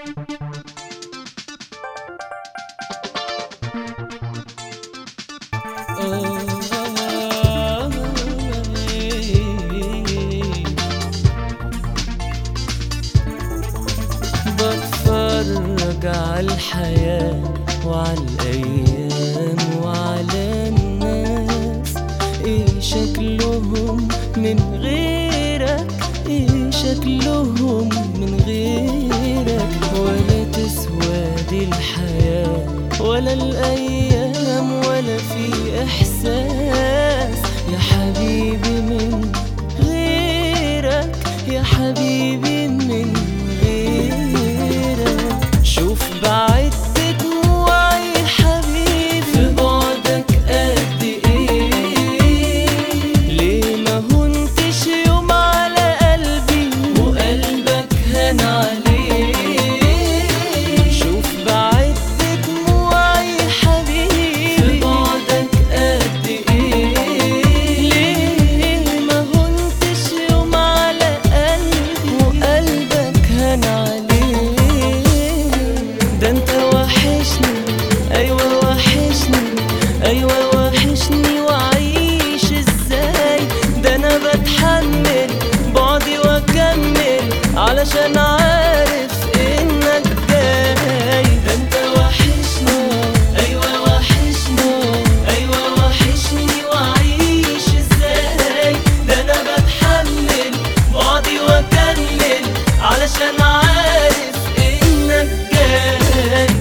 بتفرج عالحياة وعالايام وعلى الناس، ايه شكلهم من غيرك، ايه شكلهم من غيرك. ولا تسوى دي الحياة ولا الايام ولا في احساس يا حبيبي من غيرك، يا حبيبي من غيرك. شوف بعد دموعي حبيبي في بعدك قد ايه، ليه ما هنتش يوم على قلبي وقلبك هان عليه. شوف بعد دموعي حبيبي في بعدك قد ايه، ليه ما هنتش يوم على قلبي وقلبك هان عليه. ده انت وحشني، ايوه وحشني، ايوه وحشني، وعيش ازاي؟ ده انا بتحمل بعدي واكمل علشان عارف انك جاي. ده انت وحشني، ايوه وحشني، ايوه وحشني، وعيش ازاي؟ ده انا بتحمل بعدي واكمل علشان عارف انك جاي.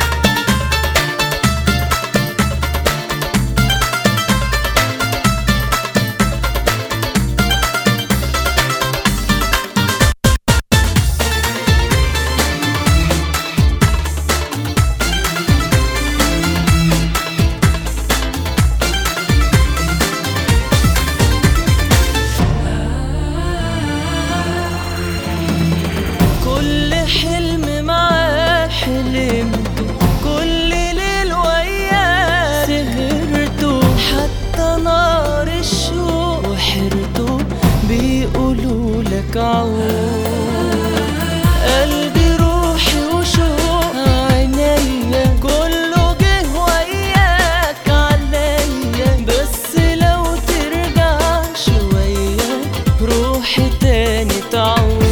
كل حلم معاه حلمته، كل ليل وياه سهرته، حتى نار الشوق وحرته بيقولوا لك عود. قلبي روحي وشوق عينيا كله جه وياك عليا، بس لو ترجع شوية روحي تاني تعود.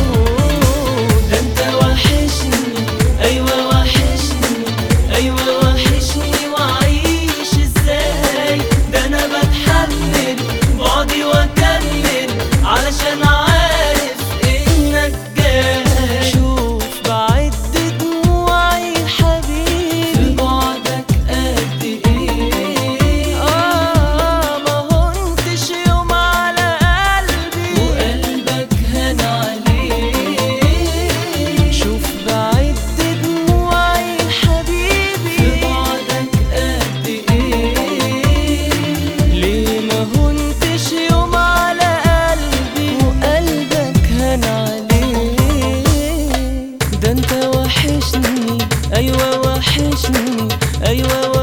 علشان عارف انك جاي. شوف بعد دموعي حبيبي في بعدك قد ايه، ما هنتش يوم على قلبي وقلبك هان عليه. شوف بعد دموعي حبيبي في بعدك قد ايه، ليه ما هنتش يوم على وقلبك هان عليه. ده انت وحشني، ايوه وحشني، ايوه